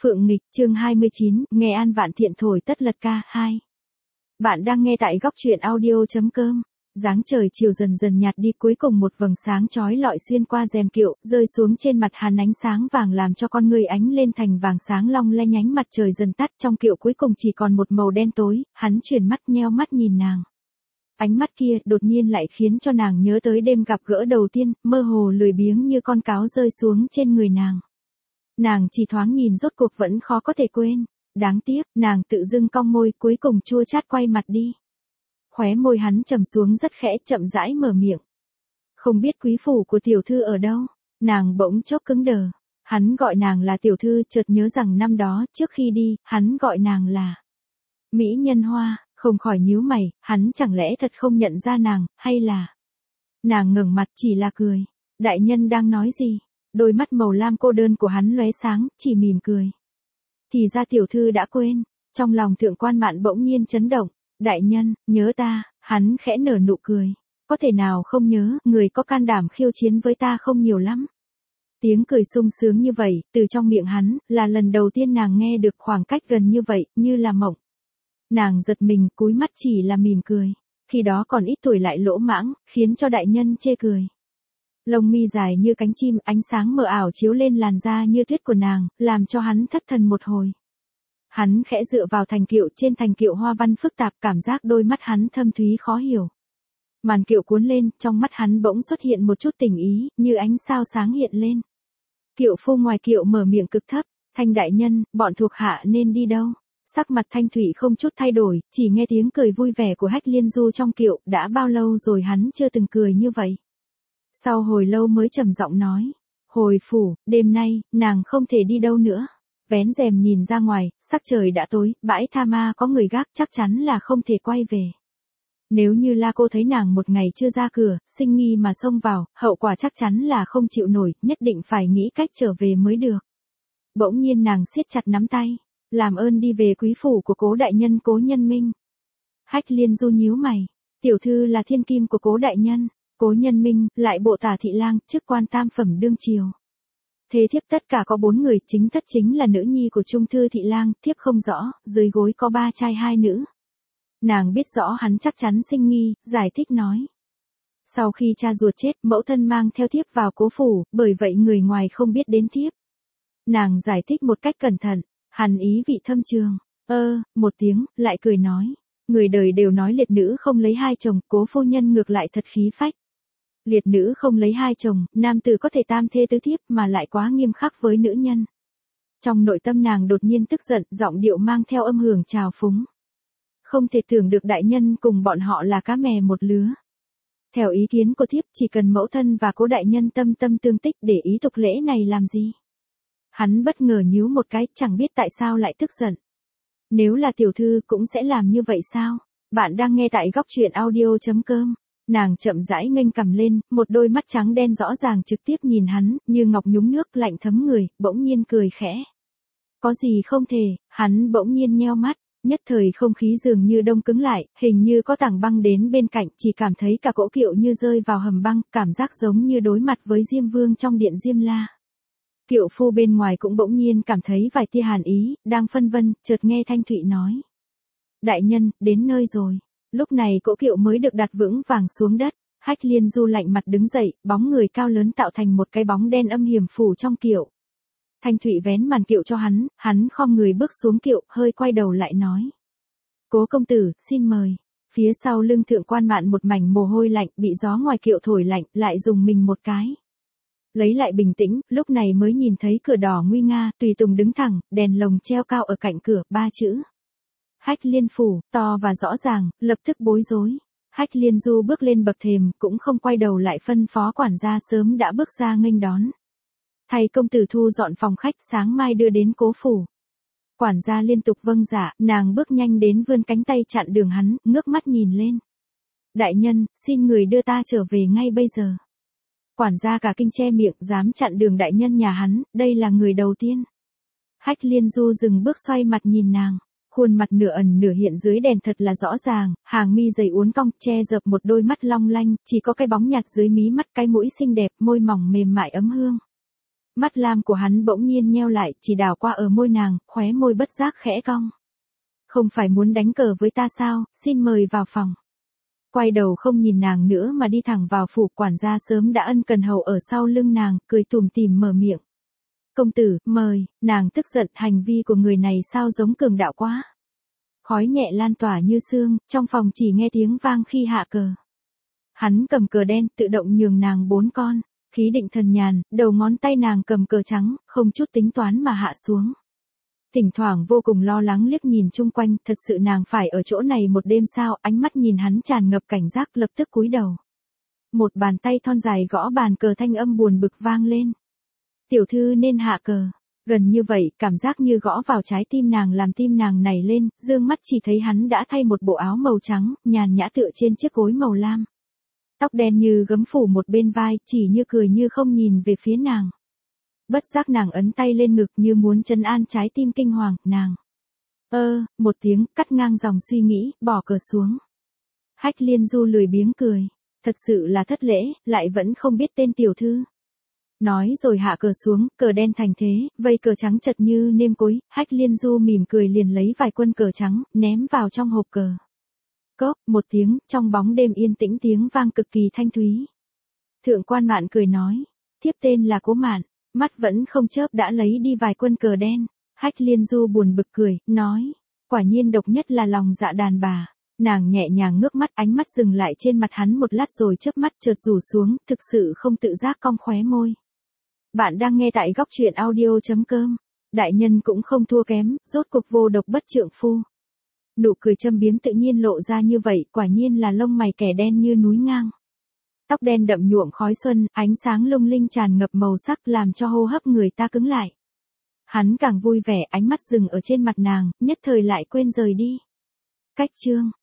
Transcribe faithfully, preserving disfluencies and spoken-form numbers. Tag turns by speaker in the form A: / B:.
A: Phượng Nghịch, chương hai mươi chín, nghe An Vạn Thiện thổi tất lật ca, hai. Bạn đang nghe tại góc truyện audio.com. Dáng trời chiều dần dần nhạt đi, cuối cùng một vầng sáng chói lọi xuyên qua rèm kiệu, rơi xuống trên mặt hắn, ánh sáng vàng làm cho con người ánh lên thành vàng sáng long lanh. Ánh mặt trời dần tắt, trong kiệu cuối cùng chỉ còn một màu đen tối, hắn chuyển mắt nheo mắt nhìn nàng. Ánh mắt kia đột nhiên lại khiến cho nàng nhớ tới đêm gặp gỡ đầu tiên, mơ hồ lười biếng như con cáo rơi xuống trên người nàng. Nàng chỉ thoáng nhìn rốt cuộc vẫn khó có thể quên. Đáng tiếc, nàng tự dưng cong môi, cuối cùng chua chát quay mặt đi. Khóe môi hắn trầm xuống rất khẽ, chậm rãi mở miệng. Không biết quý phủ của tiểu thư ở đâu? Nàng bỗng chốc cứng đờ. Hắn gọi nàng là tiểu thư, chợt nhớ rằng năm đó, trước khi đi, hắn gọi nàng là Mỹ Nhân Hoa, không khỏi nhíu mày, hắn chẳng lẽ thật không nhận ra nàng, hay là... Nàng ngẩng mặt chỉ là cười. Đại nhân đang nói gì? Đôi mắt màu lam cô đơn của hắn lóe sáng, chỉ mỉm cười. Thì ra tiểu thư đã quên. Trong lòng Thượng Quan Mạn bỗng nhiên chấn động. Đại nhân, nhớ ta, hắn khẽ nở nụ cười. Có thể nào không nhớ, người có can đảm khiêu chiến với ta không nhiều lắm. Tiếng cười sung sướng như vậy, từ trong miệng hắn, là lần đầu tiên nàng nghe được, khoảng cách gần như vậy, như là mộng. Nàng giật mình, cúi mắt chỉ là mỉm cười. Khi đó còn ít tuổi lại lỗ mãng, khiến cho đại nhân chê cười. Lông mi dài như cánh chim, ánh sáng mờ ảo chiếu lên làn da như tuyết của nàng, làm cho hắn thất thần một hồi. Hắn khẽ dựa vào thành kiệu, trên thành kiệu hoa văn phức tạp, cảm giác đôi mắt hắn thâm thúy khó hiểu. Màn kiệu cuốn lên, trong mắt hắn bỗng xuất hiện một chút tình ý, như ánh sao sáng hiện lên. Kiệu phu ngoài kiệu mở miệng cực thấp, Thanh đại nhân, bọn thuộc hạ nên đi đâu? Sắc mặt Thanh Thủy không chút thay đổi, chỉ nghe tiếng cười vui vẻ của Hách Liên Du trong kiệu, đã bao lâu rồi hắn chưa từng cười như vậy. Sau hồi lâu mới trầm giọng nói, hồi phủ, đêm nay, nàng không thể đi đâu nữa. Vén rèm nhìn ra ngoài, sắc trời đã tối, bãi tha ma có người gác, chắc chắn là không thể quay về. Nếu như La cô thấy nàng một ngày chưa ra cửa, sinh nghi mà xông vào, hậu quả chắc chắn là không chịu nổi, nhất định phải nghĩ cách trở về mới được. Bỗng nhiên nàng siết chặt nắm tay, làm ơn đi về quý phủ của Cố đại nhân Cố Nhân Minh. Hách Liên Du nhíu mày, tiểu thư là thiên kim của Cố đại nhân. Cố Nhân Minh, lại bộ tả thị lang, chức quan tam phẩm đương triều. Thế thiếp tất cả có bốn người, chính thất chính là nữ nhi của trung thư thị lang, thiếp không rõ, dưới gối có ba trai hai nữ. Nàng biết rõ hắn chắc chắn sinh nghi, giải thích nói. Sau khi cha ruột chết, mẫu thân mang theo thiếp vào cố phủ, bởi vậy người ngoài không biết đến thiếp. Nàng giải thích một cách cẩn thận, hắn ý vị thâm trường, ơ, một tiếng, lại cười nói. Người đời đều nói liệt nữ không lấy hai chồng, Cố phu nhân ngược lại thật khí phách. Liệt nữ không lấy hai chồng, nam tử có thể tam thê tứ thiếp mà lại quá nghiêm khắc với nữ nhân. Trong nội tâm nàng đột nhiên tức giận, giọng điệu mang theo âm hưởng trào phúng. Không thể tưởng được đại nhân cùng bọn họ là cá mè một lứa. Theo ý kiến của thiếp, chỉ cần mẫu thân và Cố đại nhân tâm tâm tương tích, để ý tục lễ này làm gì. Hắn bất ngờ nhíu một cái, chẳng biết tại sao lại tức giận. Nếu là tiểu thư cũng sẽ làm như vậy sao? Bạn đang nghe tại góc truyện audio.com. Nàng chậm rãi nghênh cằm lên, một đôi mắt trắng đen rõ ràng trực tiếp nhìn hắn, như ngọc nhúng nước lạnh thấm người, bỗng nhiên cười khẽ. Có gì không thể, hắn bỗng nhiên nheo mắt, nhất thời không khí dường như đông cứng lại, hình như có tảng băng đến bên cạnh, chỉ cảm thấy cả cỗ kiệu như rơi vào hầm băng, cảm giác giống như đối mặt với Diêm Vương trong điện Diêm La. Kiệu phu bên ngoài cũng bỗng nhiên cảm thấy vài tia hàn ý, đang phân vân, chợt nghe Thanh Thụy nói. Đại nhân, đến nơi rồi. Lúc này cỗ kiệu mới được đặt vững vàng xuống đất, Hách Liên Du lạnh mặt đứng dậy, bóng người cao lớn tạo thành một cái bóng đen âm hiểm phủ trong kiệu. Thanh Thụy vén màn kiệu cho hắn, hắn khom người bước xuống kiệu, hơi quay đầu lại nói. Cố công tử, xin mời. Phía sau lưng Thượng Quan Mạn một mảnh mồ hôi lạnh, bị gió ngoài kiệu thổi lạnh, lại dùng mình một cái. Lấy lại bình tĩnh, lúc này mới nhìn thấy cửa đỏ nguy nga, tùy tùng đứng thẳng, đèn lồng treo cao ở cạnh cửa, ba chữ. Hách Liên phủ, to và rõ ràng, lập tức bối rối. Hách Liên Du bước lên bậc thềm, cũng không quay đầu lại, phân phó quản gia sớm đã bước ra nghênh đón. Thầy công tử thu dọn phòng khách, sáng mai đưa đến cố phủ. Quản gia liên tục vâng dạ, nàng bước nhanh đến vươn cánh tay chặn đường hắn, ngước mắt nhìn lên. Đại nhân, xin người đưa ta trở về ngay bây giờ. Quản gia cả kinh che miệng, dám chặn đường đại nhân nhà hắn, đây là người đầu tiên. Hách Liên Du dừng bước xoay mặt nhìn nàng. Khuôn mặt nửa ẩn nửa hiện dưới đèn thật là rõ ràng, hàng mi dày uốn cong, che dập một đôi mắt long lanh, chỉ có cái bóng nhạt dưới mí mắt, cái mũi xinh đẹp, môi mỏng mềm mại ấm hương. Mắt lam của hắn bỗng nhiên nheo lại, chỉ đảo qua ở môi nàng, khóe môi bất giác khẽ cong. Không phải muốn đánh cờ với ta sao, xin mời vào phòng. Quay đầu không nhìn nàng nữa mà đi thẳng vào phủ, quản gia sớm đã ân cần hầu ở sau lưng nàng, cười tủm tỉm mở miệng. Công tử, mời. Nàng tức giận, hành vi của người này sao giống cường đạo quá. Khói nhẹ lan tỏa như sương, trong phòng chỉ nghe tiếng vang khi hạ cờ. Hắn cầm cờ đen, tự động nhường nàng bốn con, khí định thần nhàn, đầu ngón tay nàng cầm cờ trắng, không chút tính toán mà hạ xuống. Thỉnh thoảng vô cùng lo lắng liếc nhìn chung quanh, thật sự nàng phải ở chỗ này một đêm sao, ánh mắt nhìn hắn tràn ngập cảnh giác, lập tức cúi đầu. Một bàn tay thon dài gõ bàn cờ, thanh âm buồn bực vang lên. Tiểu thư nên hạ cờ. Gần như vậy, cảm giác như gõ vào trái tim nàng làm tim nàng nảy lên, dương mắt chỉ thấy hắn đã thay một bộ áo màu trắng, nhàn nhã tựa trên chiếc gối màu lam. Tóc đen như gấm phủ một bên vai, chỉ như cười như không nhìn về phía nàng. Bất giác nàng ấn tay lên ngực như muốn trấn an trái tim kinh hoàng, nàng. Ơ, một tiếng, cắt ngang dòng suy nghĩ, bỏ cờ xuống. Hách Liên Du lười biếng cười. Thật sự là thất lễ, lại vẫn không biết tên tiểu thư. Nói rồi hạ cờ xuống, cờ đen thành thế, vây cờ trắng chật như nêm cối, Hách Liên Du mỉm cười liền lấy vài quân cờ trắng, ném vào trong hộp cờ. Cốc, một tiếng, trong bóng đêm yên tĩnh tiếng vang cực kỳ thanh thúy. Thượng quan Mạn cười nói, thiếp tên là Cố Mạn, mắt vẫn không chớp đã lấy đi vài quân cờ đen. Hách Liên Du buồn bực cười, nói, quả nhiên độc nhất là lòng dạ đàn bà. Nàng nhẹ nhàng ngước mắt, ánh mắt dừng lại trên mặt hắn một lát rồi chớp mắt chợt rủ xuống, thực sự không tự giác cong khóe môi. Bạn đang nghe tại góc truyện audio chấm com. Đại nhân cũng không thua kém, rốt cuộc vô độc bất trượng phu. Nụ cười châm biếm tự nhiên lộ ra như vậy, quả nhiên là lông mày kẻ đen như núi ngang. Tóc đen đậm nhuộm khói xuân, ánh sáng lung linh tràn ngập màu sắc làm cho hô hấp người ta cứng lại. Hắn càng vui vẻ, ánh mắt dừng ở trên mặt nàng, nhất thời lại quên rời đi. Cách chương